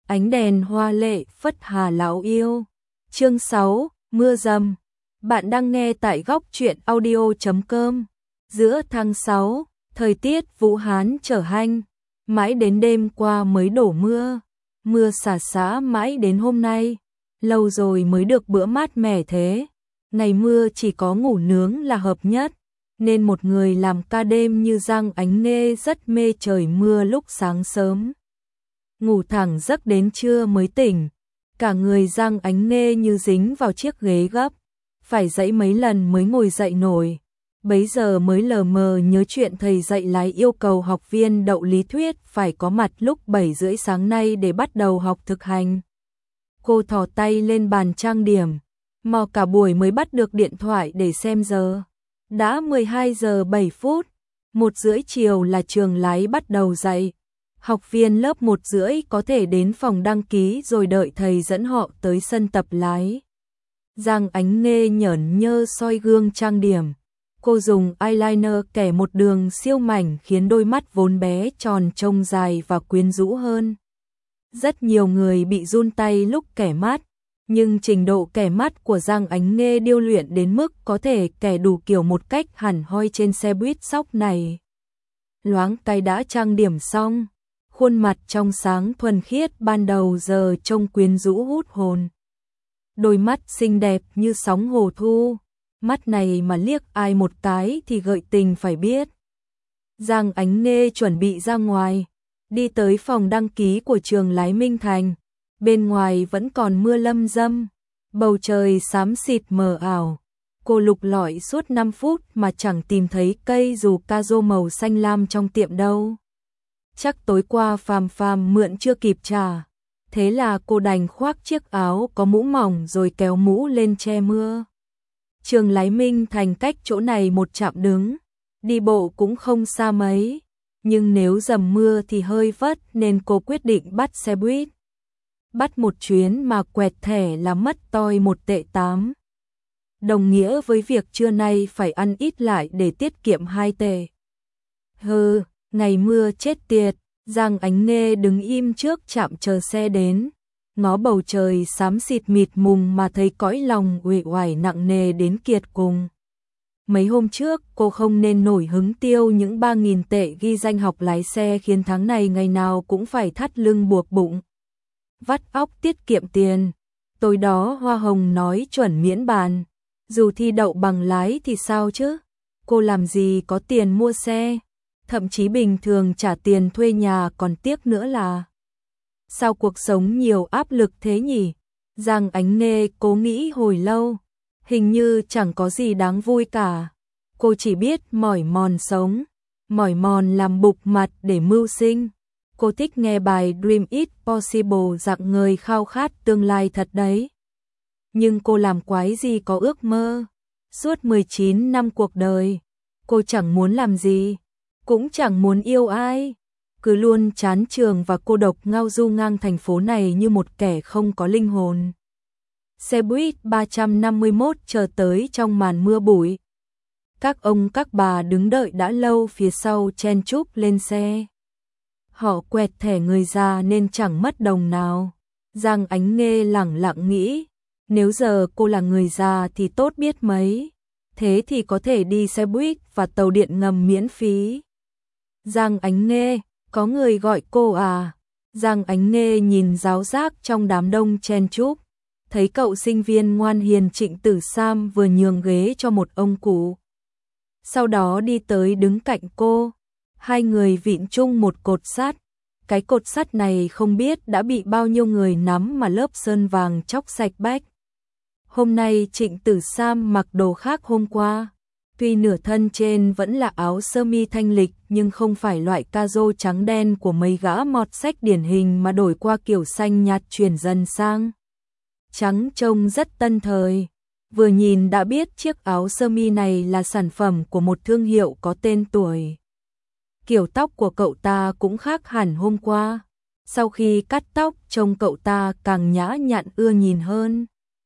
Ánh đèn hoa lệ phất hà lão yêu. Chương 6, mưa rầm. Bạn đang nghe tại góc truyện audio.com. Giữa tháng 6, thời tiết Vũ Hán trở hanh, mãi đến đêm qua mới đổ mưa. Mưa xả xả mãi đến hôm nay, lâu rồi mới được bữa mát mẻ thế. Ngày mưa chỉ có ngủ nướng là hợp nhất, nên một người làm ca đêm như Giang Ánh Nghê rất mê trời mưa lúc sáng sớm. Ngủ thẳng giấc đến trưa mới tỉnh, cả người Giang Ánh Nghê như dính vào chiếc ghế gấp, phải dãy mấy lần mới ngồi dậy nổi. Bấy giờ mới lờ mờ nhớ chuyện thầy dạy lái yêu cầu học viên đậu lý thuyết phải có mặt lúc 7:30 sáng nay để bắt đầu học thực hành. Cô thò tay lên bàn trang điểm, mò cả buổi mới bắt được điện thoại để xem giờ. Đã 12 giờ 7 phút, 1:30 chiều là trường lái bắt đầu dạy. Học viên lớp 1:30 có thể đến phòng đăng ký rồi đợi thầy dẫn họ tới sân tập lái. Giang Ánh Nghê nhởn nhơ soi gương trang điểm. Cô dùng eyeliner kẻ một đường siêu mảnh khiến đôi mắt vốn bé tròn trông dài và quyến rũ hơn. Rất nhiều người bị run tay lúc kẻ mắt, nhưng trình độ kẻ mắt của Giang Ánh Nghê điêu luyện đến mức có thể kẻ đủ kiểu một cách hẳn hoi trên xe buýt sóc này. Loáng cái đã trang điểm xong, khuôn mặt trong sáng thuần khiết ban đầu giờ trông quyến rũ hút hồn. Đôi mắt xinh đẹp như sóng hồ thu, mắt này mà liếc ai một cái thì gợi tình phải biết. Giang Ánh Nghê chuẩn bị ra ngoài, đi tới phòng đăng ký của trường lái Minh Thành. Bên ngoài vẫn còn mưa lâm dâm, bầu trời xám xịt mờ ảo. Cô lục lọi suốt 5 phút mà chẳng tìm thấy cây dù ca-rô màu xanh lam trong tiệm đâu. Chắc tối qua Phàm mượn chưa kịp trả. Thế là cô đành khoác chiếc áo có mũ mỏng rồi kéo mũ lên che mưa. Trường lái Minh Thành cách chỗ này một trạm đứng, đi bộ cũng không xa mấy. Nhưng nếu dầm mưa thì hơi vất nên cô quyết định bắt xe buýt. Bắt một chuyến mà quẹt thẻ là mất toi 1 tệ 8. Đồng nghĩa với việc trưa nay phải ăn ít lại để tiết kiệm 2 tệ. Hừ, ngày mưa chết tiệt. Giang Ánh Nghê đứng im trước trạm chờ xe đến, ngó bầu trời xám xịt mịt mùng mà thấy cõi lòng uể oải nặng nề đến kiệt cùng. Mấy hôm trước cô không nên nổi hứng tiêu những 3.000 tệ ghi danh học lái xe khiến tháng này ngày nào cũng phải thắt lưng buộc bụng. Vắt óc tiết kiệm tiền, tối đó Hoa Hồng nói chuẩn miễn bàn, dù thi đậu bằng lái thì sao chứ, cô làm gì có tiền mua xe, thậm chí bình thường trả tiền thuê nhà còn tiếc nữa là. Sao cuộc sống nhiều áp lực thế nhỉ? Giang Ánh Nghê cố nghĩ hồi lâu, hình như chẳng có gì đáng vui cả, cô chỉ biết mỏi mòn sống, mỏi mòn làm bục mặt để mưu sinh. Cô thích nghe bài Dream It Possible dạng người khao khát tương lai thật đấy. Nhưng cô làm quái gì có ước mơ. Suốt 19 năm cuộc đời, cô chẳng muốn làm gì, cũng chẳng muốn yêu ai. Cứ luôn chán trường và cô độc ngao du ngang thành phố này như một kẻ không có linh hồn. Xe buýt 351 chờ tới trong màn mưa bụi. Các ông các bà đứng đợi đã lâu phía sau chen chúc lên xe. Họ quẹt thẻ người già nên chẳng mất đồng nào. Giang Ánh Nghê lẳng lặng nghĩ, nếu giờ cô là người già thì tốt biết mấy. Thế thì có thể đi xe buýt và tàu điện ngầm miễn phí. Giang Ánh Nghê, có người gọi cô à? Giang Ánh Nghê nhìn ráo rác trong đám đông chen chúc, thấy cậu sinh viên ngoan hiền Trịnh Tử Sam vừa nhường ghế cho một ông cụ. Sau đó đi tới đứng cạnh cô. Hai người vịn chung một cột sắt. Cái cột sắt này không biết đã bị bao nhiêu người nắm mà lớp sơn vàng chóc sạch bách. Hôm nay Trịnh Tử Sam mặc đồ khác hôm qua. Tuy nửa thân trên vẫn là áo sơ mi thanh lịch nhưng không phải loại ca-rô trắng đen của mấy gã mọt sách điển hình mà đổi qua kiểu xanh nhạt chuyển dần sang trắng trông rất tân thời. Vừa nhìn đã biết chiếc áo sơ mi này là sản phẩm của một thương hiệu có tên tuổi. Kiểu tóc của cậu ta cũng khác hẳn hôm qua. Sau khi cắt tóc trông cậu ta càng nhã nhặn ưa nhìn hơn.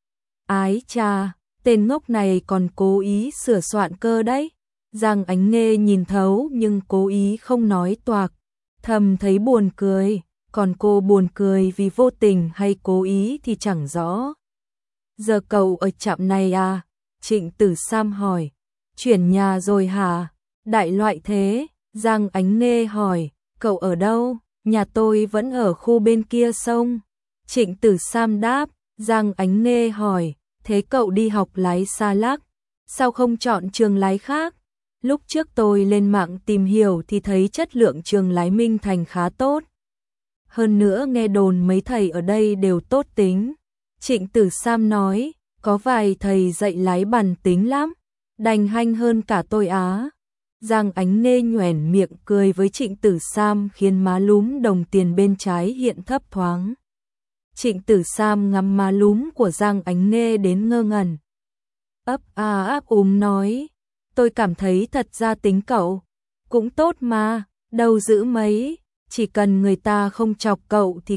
Ái chà, tên ngốc này còn cố ý sửa soạn cơ đấy. Giang Ánh Nghê nhìn thấu nhưng cố ý không nói toạc, thầm thấy buồn cười. còn cô buồn cười vì vô tình hay cố ý thì chẳng rõ. Giờ cậu ở trạm này à? Trịnh Tử Sam hỏi. Chuyển nhà rồi hả? Đại loại thế. Giang Ánh Nê hỏi. Cậu ở đâu? Nhà tôi vẫn ở khu bên kia sông. Trịnh Tử Sam đáp. Giang Ánh Nê hỏi. Thế cậu đi học lái xa lắc, sao không chọn trường lái khác? Lúc trước tôi lên mạng tìm hiểu thì thấy chất lượng trường lái Minh Thành khá tốt. Hơn nữa nghe đồn mấy thầy ở đây đều tốt tính. Trịnh Tử Sam nói, có vài thầy dạy lái bản tính lắm, đành hanh hơn cả tôi á. Giang Ánh Nê nhoẻn miệng cười với Trịnh Tử Sam khiến má lúm đồng tiền bên trái hiện thấp thoáng. Trịnh Tử Sam ngắm má lúm của Giang Ánh Nê đến ngơ ngẩn. Ấp a áp nói, tôi cảm thấy thật ra tính cậu cũng tốt mà, đâu dữ mấy, chỉ cần người ta không chọc cậu thì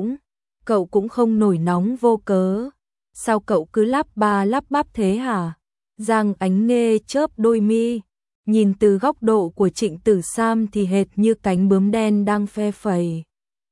cậu cũng không nổi nóng vô cớ. Sao cậu cứ lắp ba lắp bắp thế hả? Giang Ánh Nê chớp đôi mi, nhìn từ góc độ của Trịnh Tử Sam thì hệt như cánh bướm đen đang phe phẩy.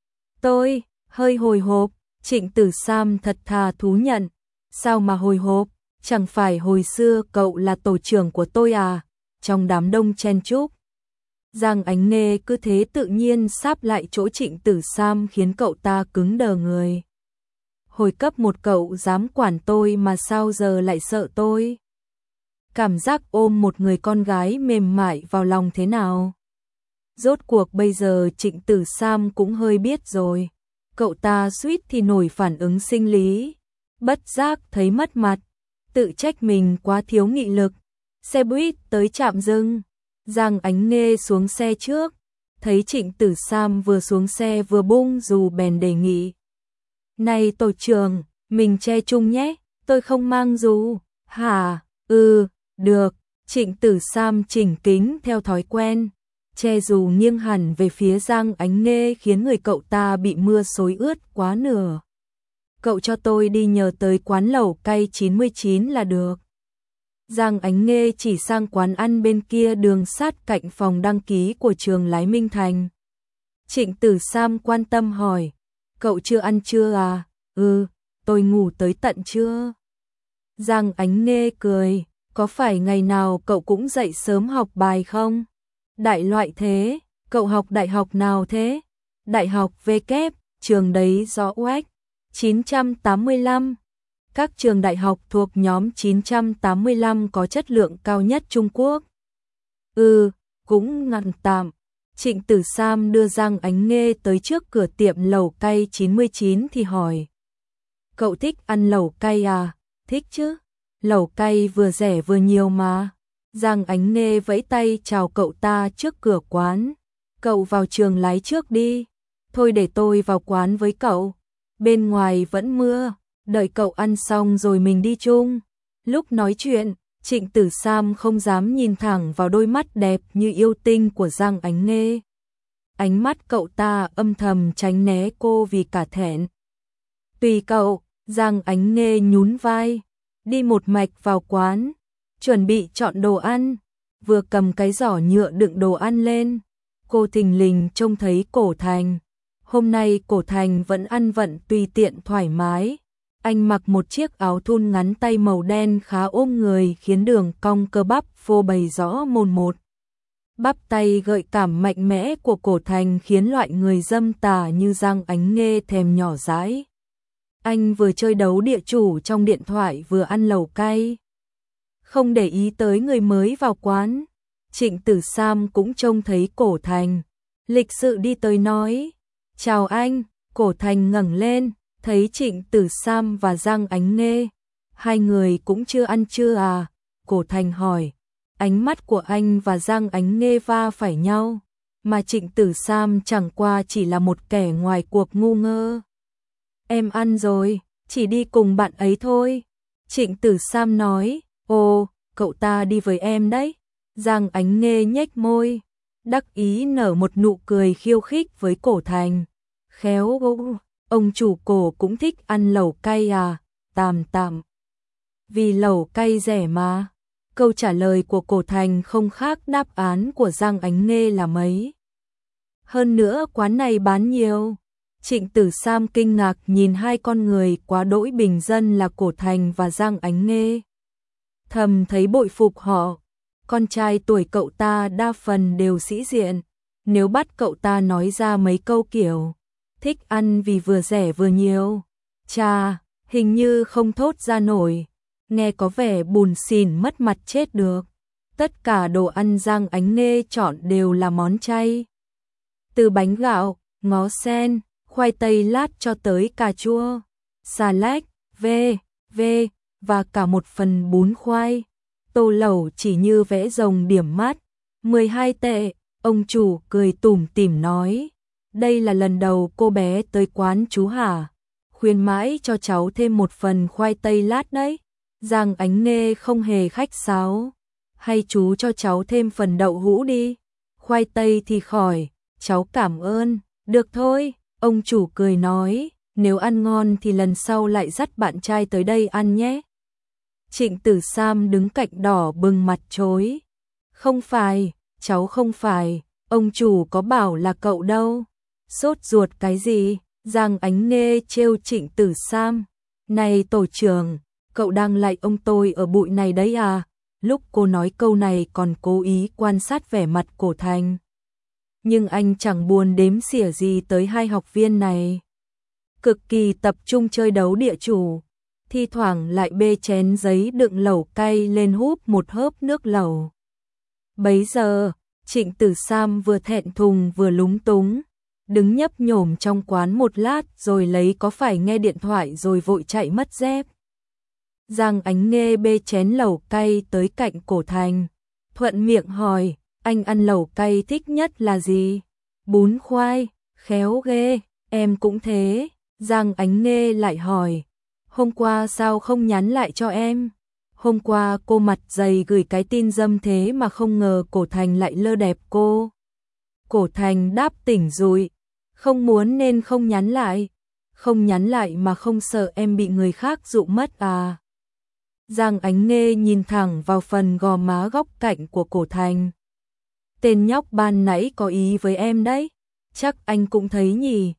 Tôi hơi hồi hộp. Trịnh Tử Sam thật thà thú nhận. Sao mà hồi hộp? Chẳng phải hồi xưa cậu là tổ trưởng của tôi à? Trong đám đông chen chúc, Giang Ánh Nê cứ thế tự nhiên sáp lại chỗ Trịnh Tử Sam khiến cậu ta cứng đờ người. Hồi cấp 1 cậu dám quản tôi mà sao giờ lại sợ tôi? Cảm giác ôm một người con gái mềm mại vào lòng thế nào? Rốt cuộc bây giờ Trịnh Tử Sam cũng hơi biết rồi. Cậu ta suýt thì nổi phản ứng sinh lý, bất giác thấy mất mặt, tự trách mình quá thiếu nghị lực. Xe buýt tới trạm dừng, Giang Ánh Nê xuống xe trước, thấy Trịnh Tử Sam vừa xuống xe vừa bung dù bèn đề nghị. Này tổ trưởng, mình che chung nhé, tôi không mang dù. Hả? Được. Trịnh Tử Sam chỉnh kính theo thói quen. Che dù nghiêng hẳn về phía Giang Ánh Nê khiến người cậu ta bị mưa xối ướt quá nửa. Cậu cho tôi đi nhờ tới quán lẩu cay 99 là được. Giang Ánh Nê chỉ sang quán ăn bên kia đường sát cạnh phòng đăng ký của trường lái Minh Thành. Trịnh Tử Sam quan tâm hỏi, cậu chưa ăn trưa à? Tôi ngủ tới tận trưa. Giang Ánh Nê cười, có phải ngày nào cậu cũng dậy sớm học bài không? Đại loại thế, cậu học đại học nào thế? Đại học V kép, trường đấy rõ oách. 985. Các trường đại học thuộc nhóm 985 có chất lượng cao nhất Trung Quốc. Cũng ngăn tạm. Trịnh Tử Sam đưa Giang Ánh Nê tới trước cửa tiệm lẩu cay 99 thì hỏi. Cậu thích ăn lẩu cay à? Thích chứ. Lẩu cay vừa rẻ vừa nhiều mà. Giang Ánh Nê vẫy tay chào cậu ta trước cửa quán. Cậu vào trường lái trước đi. Thôi để tôi vào quán với cậu. Bên ngoài vẫn mưa. Đợi cậu ăn xong rồi mình đi chung. Lúc nói chuyện, Trịnh Tử Sam không dám nhìn thẳng vào đôi mắt đẹp như yêu tinh của Giang Ánh Nê. Ánh mắt cậu ta âm thầm tránh né cô vì cả thẹn. Tùy cậu, Giang Ánh Nê nhún vai. Đi một mạch vào quán. Chuẩn bị chọn đồ ăn. Vừa cầm cái giỏ nhựa đựng đồ ăn lên, cô thình lình trông thấy Cổ Thành. Hôm nay Cổ Thành vẫn ăn vận tùy tiện thoải mái. Anh mặc một chiếc áo thun ngắn tay màu đen khá ôm người khiến đường cong cơ bắp phô bày rõ mồn một. Bắp tay gợi cảm mạnh mẽ của Cổ Thành khiến loại người dâm tà như Giang Ánh Nê thèm nhỏ dãi. Anh vừa chơi đấu địa chủ trong điện thoại vừa ăn lẩu cay. Không để ý tới người mới vào quán. Trịnh Tử Sam cũng trông thấy Cổ Thành. Lịch sự đi tới nói. Chào anh. Cổ Thành ngẩng lên, thấy Trịnh Tử Sam và Giang Ánh Nê. Hai người cũng chưa ăn trưa à? Cổ Thành hỏi. Ánh mắt của anh và Giang Ánh Nê va phải nhau. Mà Trịnh Tử Sam chẳng qua chỉ là một kẻ ngoài cuộc ngu ngơ. Em ăn rồi, chỉ đi cùng bạn ấy thôi. Trịnh Tử Sam nói. Ồ, cậu ta đi với em đấy. Giang Ánh Nê nhếch môi, đắc ý nở một nụ cười khiêu khích với Cổ Thành. Khéo, ông chủ Cổ cũng thích ăn lẩu cay à? Tạm. Vì lẩu cay rẻ mà. Câu trả lời của Cổ Thành không khác đáp án của Giang Ánh Nê là mấy. Hơn nữa quán này bán nhiều. Trịnh Tử Sam kinh ngạc nhìn hai con người quá đỗi bình dân là Cổ Thành và Giang Ánh Nghê. Thầm thấy bội phục họ, con trai tuổi cậu ta đa phần đều sĩ diện, nếu bắt cậu ta nói ra mấy câu kiểu thích ăn vì vừa rẻ vừa nhiều, chà, hình như không thốt ra nổi, nghe có vẻ bùn xỉn mất mặt chết được. Tất cả đồ ăn Giang Ánh Nghê chọn đều là món chay. Từ bánh gạo, ngó sen, khoai tây lát cho tới cà chua, xà lách, và cả một phần bún khoai. Tô lẩu chỉ như vẽ rồng điểm mắt, 12 tệ, ông chủ cười tủm tỉm nói. Đây là lần đầu cô bé tới quán chú hả? Khuyên mãi cho cháu thêm một phần khoai tây lát đấy. Giang Ánh Nghê không hề khách sáo. Hay chú cho cháu thêm phần đậu hũ đi. Khoai tây thì khỏi, cháu cảm ơn. Được thôi, ông chủ cười nói, nếu ăn ngon thì lần sau lại dắt bạn trai tới đây ăn nhé. Trịnh Tử Sam đứng cạnh đỏ bừng mặt chối. Không phải, cháu không phải, ông chủ có bảo là cậu đâu. Sốt ruột cái gì? Giang Ánh Nghê trêu Trịnh Tử Sam. Này tổ trưởng, cậu đang lạy ông tôi ở bụi này đấy à? Lúc cô nói câu này còn cố ý quan sát vẻ mặt Cổ Thành. Nhưng anh chẳng buồn đếm xỉa gì tới hai học viên này. Cực kỳ tập trung chơi đấu địa chủ, thi thoảng lại bê chén giấy đựng lẩu cay lên húp một hớp nước lẩu. Bấy giờ, Trịnh Tử Sam vừa thẹn thùng vừa lúng túng, đứng nhấp nhổm trong quán một lát rồi lấy có phải nghe điện thoại rồi vội chạy mất dép. Giang Ánh Nghê bê chén lẩu cay tới cạnh Cổ Thành, thuận miệng hỏi, anh ăn lẩu cay thích nhất là gì? Bún khoai, khéo ghê, em cũng thế. Giang Ánh Nghê lại hỏi, hôm qua sao không nhắn lại cho em? Hôm qua cô mặt dày gửi cái tin dâm thế mà không ngờ Cổ Thành lại lơ đẹp cô. Cổ Thành đáp tỉnh rụi, không muốn nên không nhắn lại. Không nhắn lại mà không sợ em bị người khác dụ mất à? Giang Ánh Nghê nhìn thẳng vào phần gò má góc cạnh của Cổ Thành. Tên nhóc ban nãy có ý với em đấy, chắc anh cũng thấy nhỉ?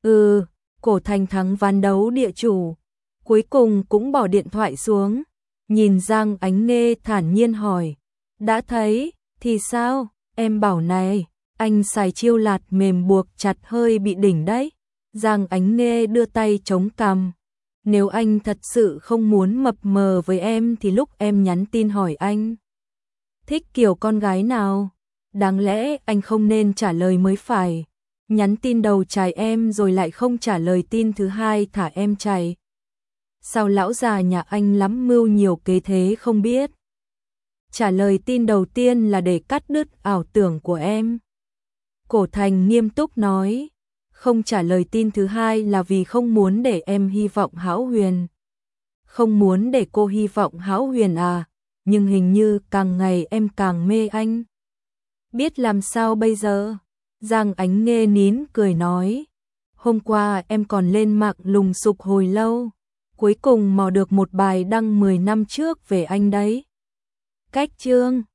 Cổ Thành thắng ván đấu địa chủ, cuối cùng cũng bỏ điện thoại xuống, nhìn Giang Ánh Nghê thản nhiên hỏi, đã thấy, thì sao? Em bảo này, anh xài chiêu lạt mềm buộc chặt hơi bị đỉnh đấy. Giang Ánh Nghê đưa tay chống cằm. Nếu anh thật sự không muốn mập mờ với em thì lúc em nhắn tin hỏi anh thích kiểu con gái nào, đáng lẽ anh không nên trả lời mới phải. Nhắn tin đầu chài em rồi lại không trả lời tin thứ hai thả em chài. Sao lão già nhà anh lắm mưu nhiều kế thế không biết? Trả lời tin đầu tiên là để cắt đứt ảo tưởng của em. Cổ Thành nghiêm túc nói, không trả lời tin thứ hai là vì không muốn để em hy vọng hão huyền. Không muốn để cô hy vọng hão huyền à, nhưng hình như càng ngày em càng mê anh. Biết làm sao bây giờ? Giang Ánh Nghê nín cười nói, hôm qua em còn lên mạng lùng sục hồi lâu, cuối cùng mò được một bài đăng 10 năm trước về anh đấy. Cách chương